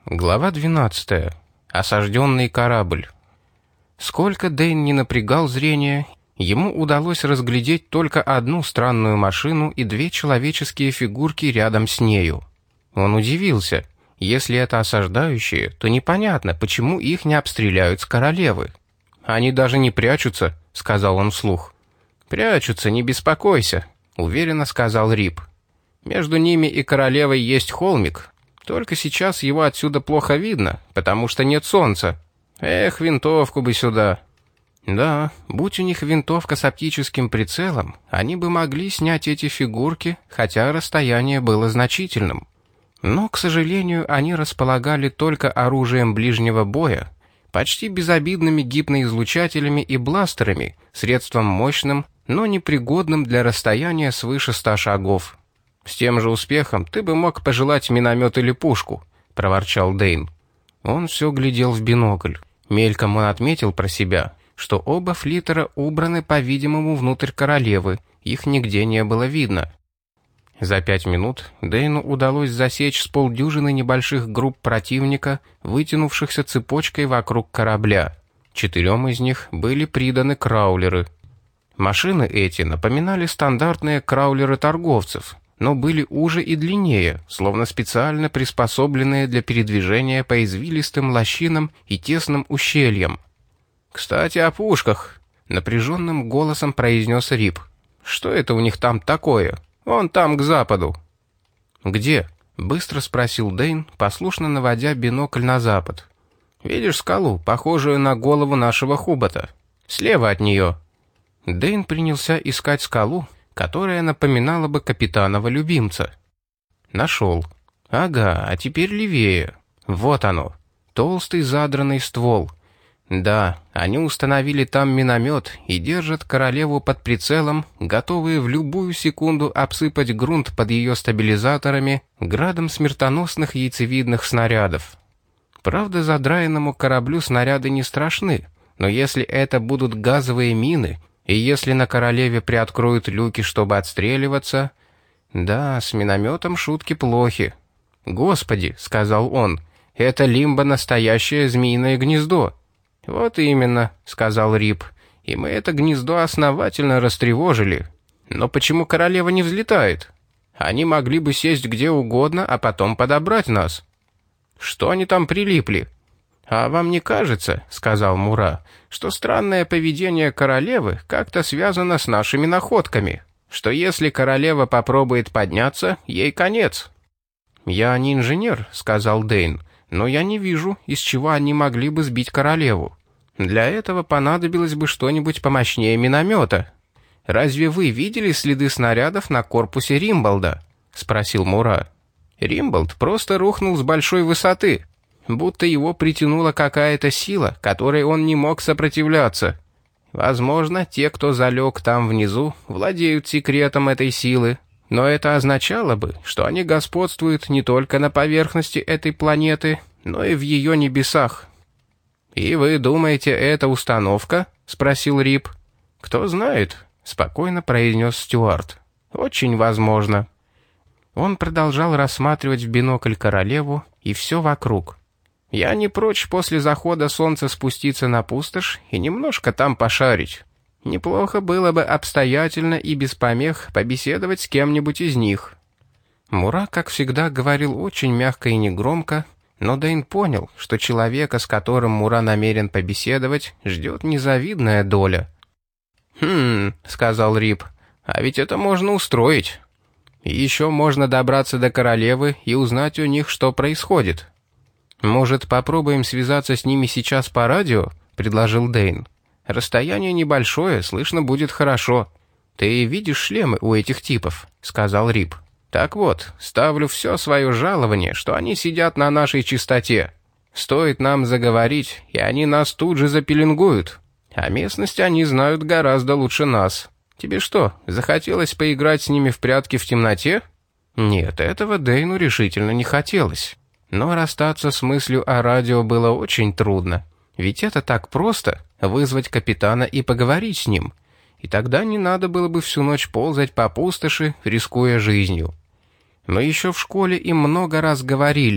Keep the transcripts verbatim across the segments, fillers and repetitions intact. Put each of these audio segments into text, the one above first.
Глава двенадцатая. Осажденный корабль. Сколько Дэйн не напрягал зрение, ему удалось разглядеть только одну странную машину и две человеческие фигурки рядом с нею. Он удивился. Если это осаждающие, то непонятно, почему их не обстреляют с королевы. «Они даже не прячутся», — сказал он вслух. «Прячутся, не беспокойся», — уверенно сказал Рип. «Между ними и королевой есть холмик. Только сейчас его отсюда плохо видно, потому что нет солнца. Эх, винтовку бы сюда». Да, будь у них винтовка с оптическим прицелом, они бы могли снять эти фигурки, хотя расстояние было значительным. Но, к сожалению, они располагали только оружием ближнего боя, почти безобидными гипноизлучателями и бластерами, средством мощным, но непригодным для расстояния свыше ста шагов. «С тем же успехом ты бы мог пожелать миномет или пушку», — проворчал Дэйн. Он все глядел в бинокль. Мельком он отметил про себя, что оба флиттера убраны, по-видимому, внутрь королевы, их нигде не было видно. За пять минут Дэйну удалось засечь с полдюжины небольших групп противника, вытянувшихся цепочкой вокруг корабля. Четырем из них были приданы краулеры. Машины эти напоминали стандартные краулеры торговцев, но были уже и длиннее, словно специально приспособленные для передвижения по извилистым лощинам и тесным ущельям. «Кстати, о пушках», — напряженным голосом произнес Рип. «Что это у них там такое? Вон там, к западу». «Где?» — быстро спросил Дэйн, послушно наводя бинокль на запад. «Видишь скалу, похожую на голову нашего Хубота? Слева от нее». Дэйн принялся искать скалу, которая напоминала бы капитанова любимца. Нашел. Ага, а теперь левее. Вот оно. Толстый задранный ствол. Да, они установили там миномет и держат королеву под прицелом, готовые в любую секунду обсыпать грунт под ее стабилизаторами градом смертоносных яйцевидных снарядов. Правда, задраенному кораблю снаряды не страшны, но если это будут газовые мины, и если на королеве приоткроют люки, чтобы отстреливаться... Да, с минометом шутки плохи. «Господи», — сказал он, — «это Лимбо настоящее змеиное гнездо». «Вот именно», — сказал Рип, — «и мы это гнездо основательно растревожили. Но почему королева не взлетает? Они могли бы сесть где угодно, а потом подобрать нас». «Что они там прилипли?» «А вам не кажется, — сказал Мура, — что странное поведение королевы как-то связано с нашими находками? Что если королева попробует подняться, ей конец?» «Я не инженер, — сказал Дэйн, — но я не вижу, из чего они могли бы сбить королеву. Для этого понадобилось бы что-нибудь помощнее миномета. Разве вы видели следы снарядов на корпусе Римболда?» — спросил Мура. «Римболд просто рухнул с большой высоты. Будто его притянула какая-то сила, которой он не мог сопротивляться. Возможно, те, кто залег там внизу, владеют секретом этой силы, но это означало бы, что они господствуют не только на поверхности этой планеты, но и в ее небесах». «И вы думаете, это установка?» — спросил Рип. «Кто знает», — спокойно произнес Стюарт. «Очень возможно». Он продолжал рассматривать в бинокль королеву и все вокруг. «Я не прочь после захода солнца спуститься на пустошь и немножко там пошарить. Неплохо было бы обстоятельно и без помех побеседовать с кем-нибудь из них». Мура, как всегда, говорил очень мягко и негромко, но Дэйн понял, что человека, с которым Мура намерен побеседовать, ждет незавидная доля. «Хм», — сказал Рип, — «а ведь это можно устроить. И еще можно добраться до королевы и узнать у них, что происходит». «Может, попробуем связаться с ними сейчас по радио?» — предложил Дэйн. «Расстояние небольшое, слышно будет хорошо. Ты видишь шлемы у этих типов?» — сказал Рип. «Так вот, ставлю все свое жалование, что они сидят на нашей частоте. Стоит нам заговорить, и они нас тут же запеленгуют. А местность они знают гораздо лучше нас. Тебе что, захотелось поиграть с ними в прятки в темноте?» Нет, этого Дэйну решительно не хотелось. Но расстаться с мыслью о радио было очень трудно. Ведь это так просто — вызвать капитана и поговорить с ним. И тогда не надо было бы всю ночь ползать по пустоши, рискуя жизнью. Но еще в школе им много раз говорили: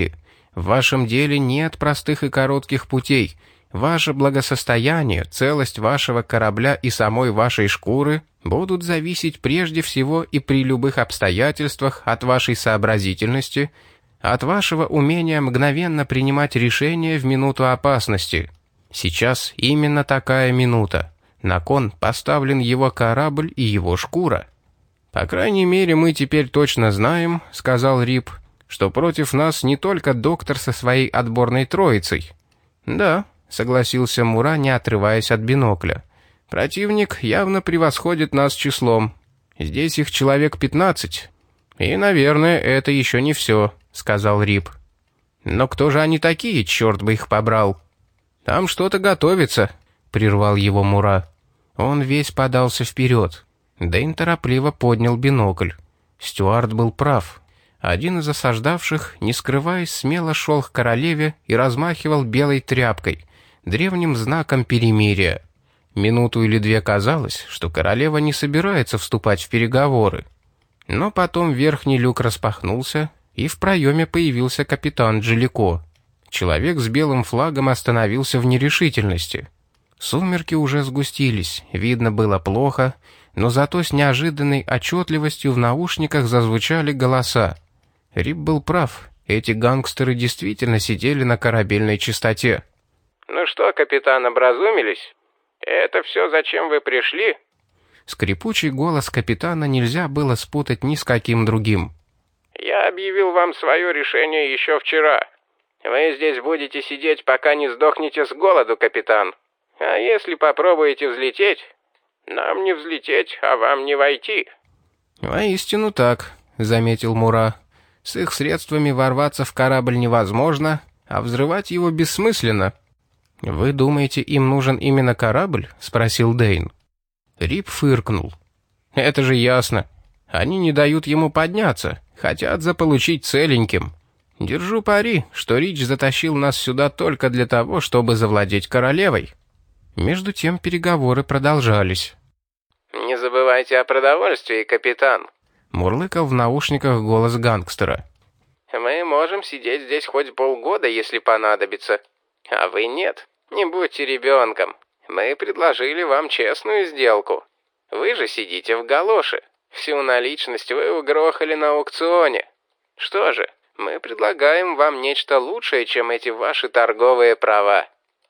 В вашем деле нет простых и коротких путей. Ваше благосостояние, целость вашего корабля и самой вашей шкуры будут зависеть прежде всего и при любых обстоятельствах от вашей сообразительности, от вашего умения мгновенно принимать решения в минуту опасности. Сейчас именно такая минута. На кон поставлен его корабль и его шкура. «По крайней мере, мы теперь точно знаем, — сказал Рип, — что против нас не только доктор со своей отборной троицей». «Да», — согласился Мура, не отрываясь от бинокля. «Противник явно превосходит нас числом. Здесь их человек пятнадцать. И, наверное, это еще не все», — сказал Рип. «Но кто же они такие, черт бы их побрал?» «Там что-то готовится», — прервал его Мура. Он весь подался вперед. Дэйн торопливо поднял бинокль. Стюарт был прав. Один из осаждавших, не скрываясь, смело шел к королеве и размахивал белой тряпкой, древним знаком перемирия. Минуту или две казалось, что королева не собирается вступать в переговоры. Но потом верхний люк распахнулся, и в проеме появился капитан Джелико. Человек с белым флагом остановился в нерешительности. Сумерки уже сгустились, видно было плохо, но зато с неожиданной отчетливостью в наушниках зазвучали голоса. Рип был прав, эти гангстеры действительно сидели на корабельной чистоте. «Ну что, капитан, образумились? Это все, зачем вы пришли?» Скрипучий голос капитана нельзя было спутать ни с каким другим. «Я объявил вам свое решение еще вчера. Вы здесь будете сидеть, пока не сдохнете с голоду, капитан. А если попробуете взлететь, нам не взлететь, а вам не войти». «Воистину так», — заметил Мура. «С их средствами ворваться в корабль невозможно, а взрывать его бессмысленно». «Вы думаете, им нужен именно корабль?» — спросил Дэйн. Рип фыркнул. «Это же ясно. Они не дают ему подняться, хотят заполучить целеньким. Держу пари, что Рич затащил нас сюда только для того, чтобы завладеть королевой». Между тем переговоры продолжались. «Не забывайте о продовольствии, капитан», — мурлыкал в наушниках голос гангстера. «Мы можем сидеть здесь хоть полгода, если понадобится. А вы нет. Не будьте ребенком. Мы предложили вам честную сделку. Вы же сидите в галоше. Всю наличность вы угрохали на аукционе. Что же, мы предлагаем вам нечто лучшее, чем эти ваши торговые права.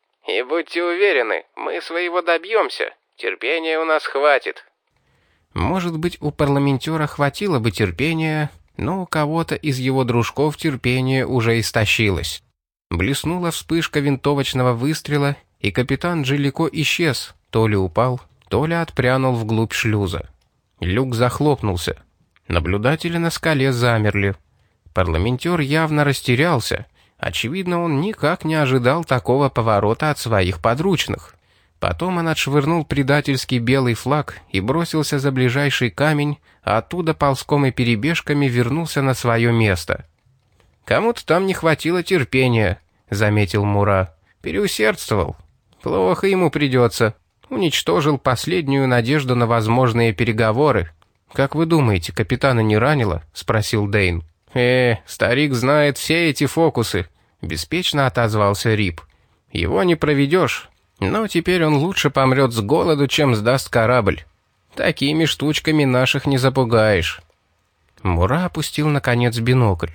И будьте уверены, мы своего добьемся. Терпения у нас хватит». Может быть, у парламентера хватило бы терпения, но у кого-то из его дружков терпение уже истощилось. Блеснула вспышка винтовочного выстрела, и капитан Джелико исчез, то ли упал, то ли отпрянул вглубь шлюза. Люк захлопнулся. Наблюдатели на скале замерли. Парламентер явно растерялся. Очевидно, он никак не ожидал такого поворота от своих подручных. Потом он отшвырнул предательский белый флаг и бросился за ближайший камень, а оттуда ползком и перебежками вернулся на свое место. «Кому-то там не хватило терпения», — заметил Мура. «Переусердствовал. Плохо ему придется. Уничтожил последнюю надежду на возможные переговоры. Как вы думаете, капитана не ранило?» — спросил Дэйн. «Э, старик знает все эти фокусы», — беспечно отозвался Рип. «Его не проведешь, но теперь он лучше помрет с голоду, чем сдаст корабль. Такими штучками наших не запугаешь». Мура опустил, наконец, бинокль.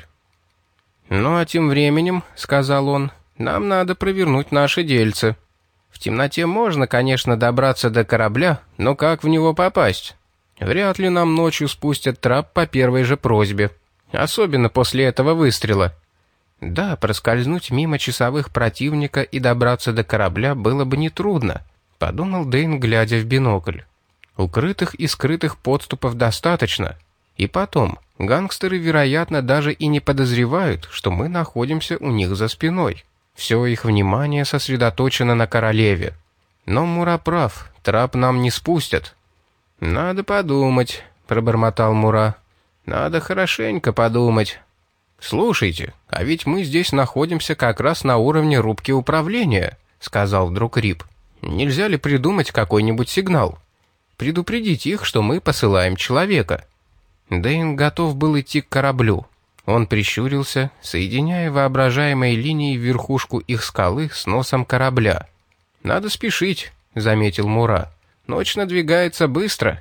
«Ну а тем временем, — сказал он, — нам надо провернуть наши дельцы. В темноте можно, конечно, добраться до корабля, но как в него попасть? Вряд ли нам ночью спустят трап по первой же просьбе. Особенно после этого выстрела. Да, проскользнуть мимо часовых противника и добраться до корабля было бы нетрудно», — подумал Дэйн, глядя в бинокль. «Укрытых и скрытых подступов достаточно. И потом, гангстеры, вероятно, даже и не подозревают, что мы находимся у них за спиной. Все их внимание сосредоточено на королеве. Но Мура прав, трап нам не спустят». «Надо подумать», — пробормотал Мура. «Надо хорошенько подумать». «Слушайте, а ведь мы здесь находимся как раз на уровне рубки управления», — сказал вдруг Рип. «Нельзя ли придумать какой-нибудь сигнал? Предупредить их, что мы посылаем человека». Дэйн готов был идти к кораблю. Он прищурился, соединяя воображаемой линией верхушку их скалы с носом корабля. «Надо спешить», — заметил Мура. «Ночь надвигается быстро».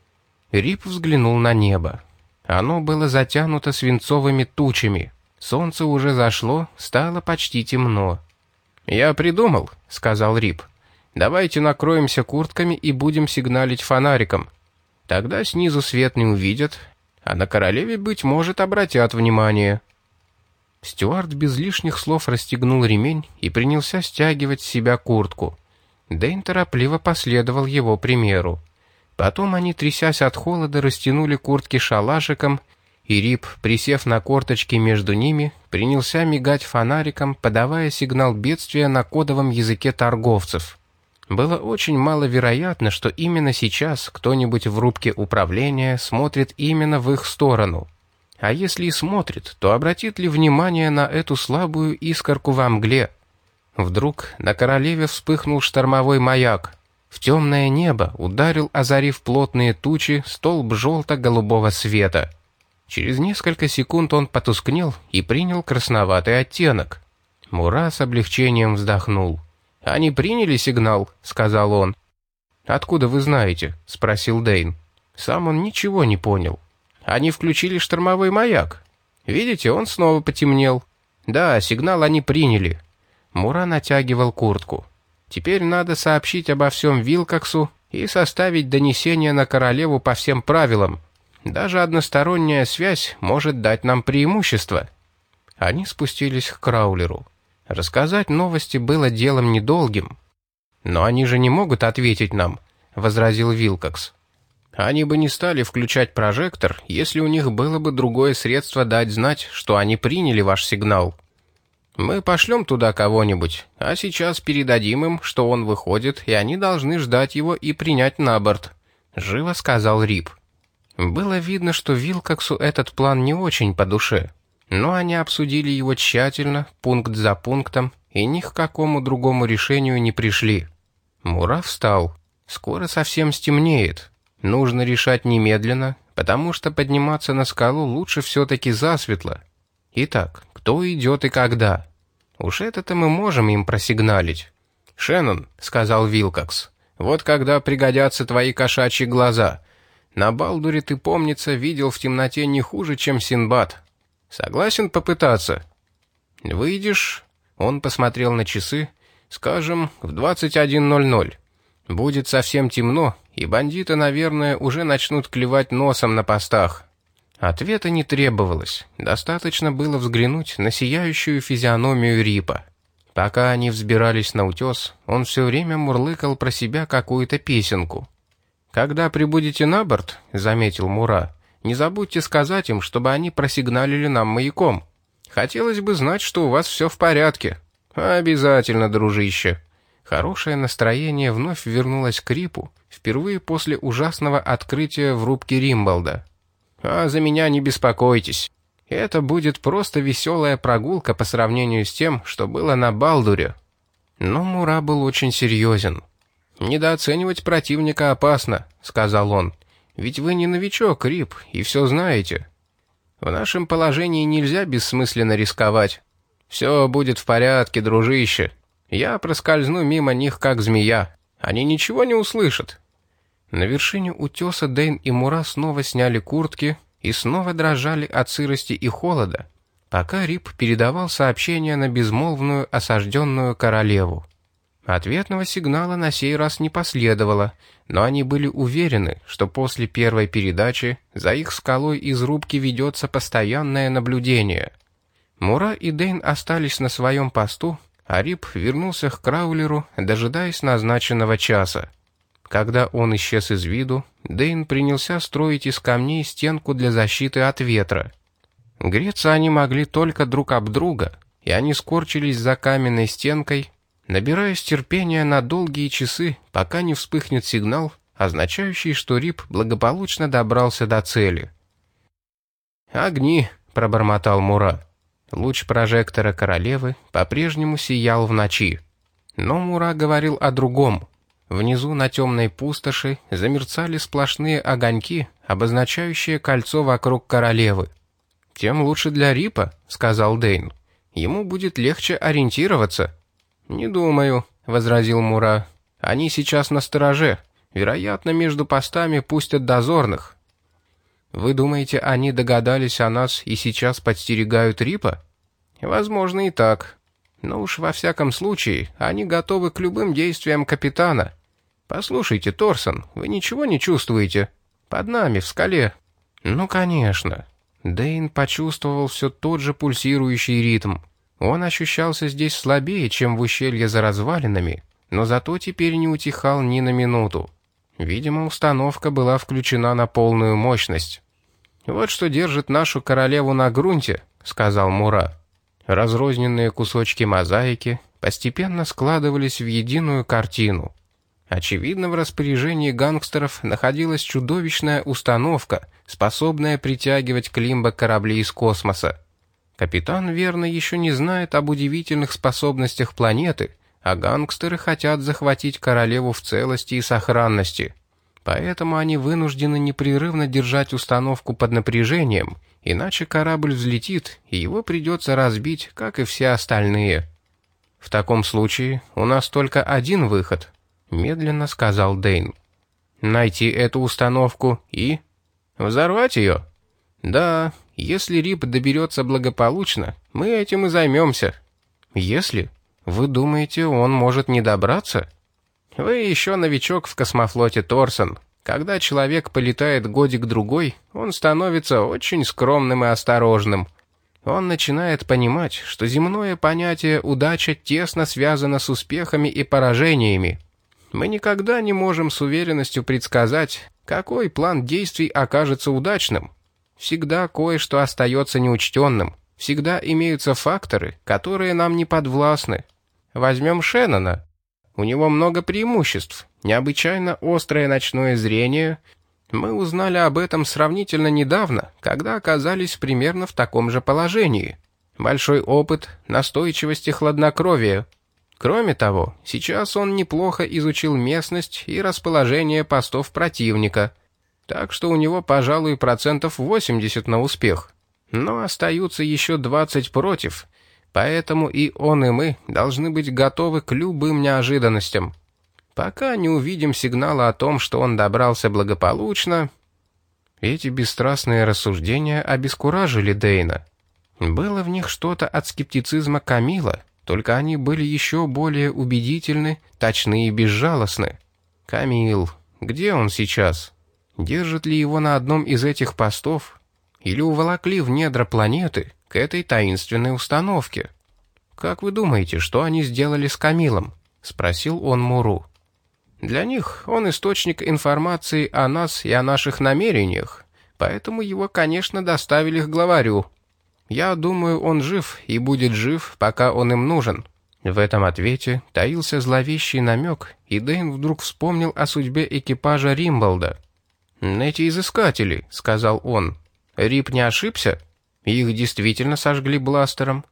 Рип взглянул на небо. Оно было затянуто свинцовыми тучами. Солнце уже зашло, стало почти темно. «Я придумал», — сказал Рип. «Давайте накроемся куртками и будем сигналить фонариком. Тогда снизу свет не увидят, а на королеве, быть может, обратят внимание». Стюарт без лишних слов расстегнул ремень и принялся стягивать с себя куртку. Дэйн торопливо последовал его примеру. Потом они, трясясь от холода, растянули куртки шалашиком, и Рип, присев на корточки между ними, принялся мигать фонариком, подавая сигнал бедствия на кодовом языке торговцев. Было очень маловероятно, что именно сейчас кто-нибудь в рубке управления смотрит именно в их сторону. А если и смотрит, то обратит ли внимание на эту слабую искорку во мгле? Вдруг на королеве вспыхнул штормовой маяк. В темное небо ударил, озарив плотные тучи, столб желто-голубого света. Через несколько секунд он потускнел и принял красноватый оттенок. Мура с облегчением вздохнул. «Они приняли сигнал», — сказал он. «Откуда вы знаете?» — спросил Дэйн. Сам он ничего не понял. «Они включили штормовой маяк. Видите, он снова потемнел. Да, сигнал они приняли». Мура натягивал куртку. «Теперь надо сообщить обо всем Вилкоксу и составить донесение на королеву по всем правилам. Даже односторонняя связь может дать нам преимущество». Они спустились к Краулеру. Рассказать новости было делом недолгим. «Но они же не могут ответить нам», — возразил Вилкокс. «Они бы не стали включать прожектор, если у них было бы другое средство дать знать, что они приняли ваш сигнал. Мы пошлем туда кого-нибудь, а сейчас передадим им, что он выходит, и они должны ждать его и принять на борт», — живо сказал Рип. Было видно, что Вилкоксу этот план не очень по душе. Но они обсудили его тщательно, пункт за пунктом, и ни к какому другому решению не пришли. Мура встал. «Скоро совсем стемнеет. Нужно решать немедленно, потому что подниматься на скалу лучше все-таки засветло. Итак, кто идет и когда? Уж это-то мы можем им просигналить». «Шеннон», — сказал Вилкокс, — «вот когда пригодятся твои кошачьи глаза. На Балдуре ты, помнится, видел в темноте не хуже, чем Синдбад. Согласен попытаться? Выйдешь?» Он посмотрел на часы. «Скажем, в двадцать один ноль ноль. Будет совсем темно, и бандиты, наверное, уже начнут клевать носом на постах». Ответа не требовалось. Достаточно было взглянуть на сияющую физиономию Рипа. Пока они взбирались на утес, он все время мурлыкал про себя какую-то песенку. «Когда прибудете на борт, — заметил Мура, — не забудьте сказать им, чтобы они просигналили нам маяком. Хотелось бы знать, что у вас все в порядке». «Обязательно, дружище». Хорошее настроение вновь вернулось к Рипу, впервые после ужасного открытия в рубке Римболда. «А за меня не беспокойтесь. Это будет просто веселая прогулка по сравнению с тем, что было на Балдуре». Но Мура был очень серьезен. «Недооценивать противника опасно», — сказал он. «Ведь вы не новичок, Рип, и все знаете. В нашем положении нельзя бессмысленно рисковать. Все будет в порядке, дружище. Я проскользну мимо них, как змея. Они ничего не услышат». На вершине утеса Дэйн и Мура снова сняли куртки и снова дрожали от сырости и холода, пока Рип передавал сообщение на безмолвную осажденную королеву. Ответного сигнала на сей раз не последовало, но они были уверены, что после первой передачи за их скалой из рубки ведется постоянное наблюдение. Мура и Дэйн остались на своем посту, а Рип вернулся к Краулеру, дожидаясь назначенного часа. Когда он исчез из виду, Дэйн принялся строить из камней стенку для защиты от ветра. Греться они могли только друг об друга, и они скорчились за каменной стенкой, набираясь терпения на долгие часы, пока не вспыхнет сигнал, означающий, что Рип благополучно добрался до цели. «Огни», — пробормотал Мура. Луч прожектора королевы по-прежнему сиял в ночи. Но Мура говорил о другом. Внизу на темной пустоши замерцали сплошные огоньки, обозначающие кольцо вокруг королевы. «Тем лучше для Рипа», — сказал Дэйн. «Ему будет легче ориентироваться». «Не думаю», — возразил Мура. «Они сейчас на стороже. Вероятно, между постами пустят дозорных». «Вы думаете, они догадались о нас и сейчас подстерегают Рипа?» «Возможно и так. Но уж во всяком случае, они готовы к любым действиям капитана. Послушайте, Торсон, вы ничего не чувствуете? Под нами, в скале». «Ну, конечно». Дэйн почувствовал все тот же пульсирующий ритм. Он ощущался здесь слабее, чем в ущелье за развалинами, но зато теперь не утихал ни на минуту. Видимо, установка была включена на полную мощность. «Вот что держит нашу королеву на грунте», — сказал Мура. Разрозненные кусочки мозаики постепенно складывались в единую картину. Очевидно, в распоряжении гангстеров находилась чудовищная установка, способная притягивать к Лимбо корабли из космоса. Капитан, верно, еще не знает об удивительных способностях планеты, а гангстеры хотят захватить королеву в целости и сохранности. Поэтому они вынуждены непрерывно держать установку под напряжением, иначе корабль взлетит, и его придется разбить, как и все остальные. «В таком случае у нас только один выход», — медленно сказал Дэйн. «Найти эту установку и...» «Взорвать ее?» «Да, если Рип доберется благополучно, мы этим и займемся». «Если? Вы думаете, он может не добраться?» «Вы еще новичок в космофлоте, Торсон. Когда человек полетает годик-другой, он становится очень скромным и осторожным. Он начинает понимать, что земное понятие «удача» тесно связано с успехами и поражениями. Мы никогда не можем с уверенностью предсказать, какой план действий окажется удачным. Всегда кое-что остается неучтенным. Всегда имеются факторы, которые нам не подвластны. Возьмем Шеннона. У него много преимуществ, необычайно острое ночное зрение. Мы узнали об этом сравнительно недавно, когда оказались примерно в таком же положении. Большой опыт, настойчивость и хладнокровие. Кроме того, сейчас он неплохо изучил местность и расположение постов противника, так что у него, пожалуй, процентов восемьдесят на успех. Но остаются еще двадцать против. Поэтому и он, и мы должны быть готовы к любым неожиданностям. Пока не увидим сигнала о том, что он добрался благополучно». Эти бесстрастные рассуждения обескуражили Дэйна. Было в них что-то от скептицизма Камила, только они были еще более убедительны, точны и безжалостны. Камил, где он сейчас? Держит ли его на одном из этих постов? Или уволокли в недра планеты к этой таинственной установке? «Как вы думаете, что они сделали с Камилом?» — спросил он Муру. «Для них он источник информации о нас и о наших намерениях, поэтому его, конечно, доставили к главарю. Я думаю, он жив и будет жив, пока он им нужен». В этом ответе таился зловещий намек, и Дэйн вдруг вспомнил о судьбе экипажа Римболда. «Эти изыскатели», — сказал он. «Рип не ошибся? Их действительно сожгли бластером».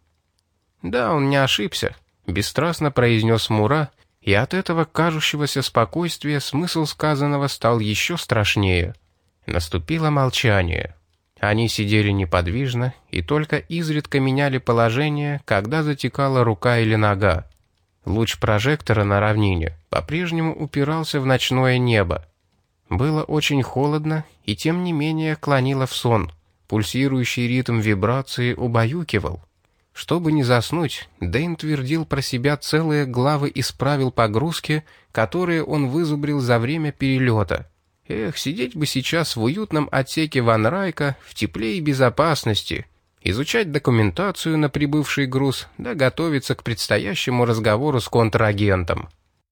«Да, он не ошибся», — бесстрастно произнес Мура, и от этого кажущегося спокойствия смысл сказанного стал еще страшнее. Наступило молчание. Они сидели неподвижно и только изредка меняли положение, когда затекала рука или нога. Луч прожектора на равнине по-прежнему упирался в ночное небо. Было очень холодно, и тем не менее клонило в сон. Пульсирующий ритм вибрации убаюкивал. Чтобы не заснуть, Дэйн твердил про себя целые главы из правил погрузки, которые он вызубрил за время перелета. Эх, сидеть бы сейчас в уютном отсеке Ван Райка, в тепле и безопасности, изучать документацию на прибывший груз, да готовиться к предстоящему разговору с контрагентом.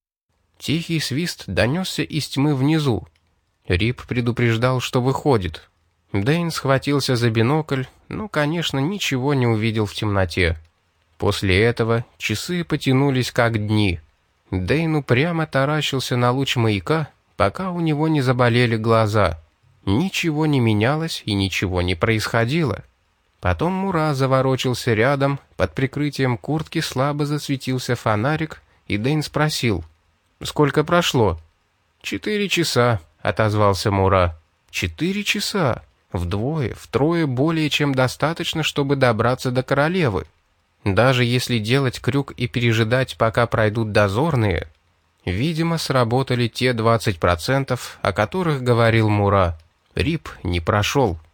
Тихий свист донесся из тьмы внизу. Рип предупреждал, что выходит. Дэйн схватился за бинокль, но, конечно, ничего не увидел в темноте. После этого часы потянулись как дни. Дэйн упрямо таращился на луч маяка, пока у него не заболели глаза. Ничего не менялось и ничего не происходило. Потом Мура заворочился рядом, под прикрытием куртки слабо засветился фонарик, и Дэйн спросил: «Сколько прошло?» «Четыре часа», — отозвался Мура. «Четыре часа! Вдвое, втрое более чем достаточно, чтобы добраться до королевы. Даже если делать крюк и пережидать, пока пройдут дозорные, видимо, сработали те двадцать процентов, о которых говорил Мура. Рип не прошел.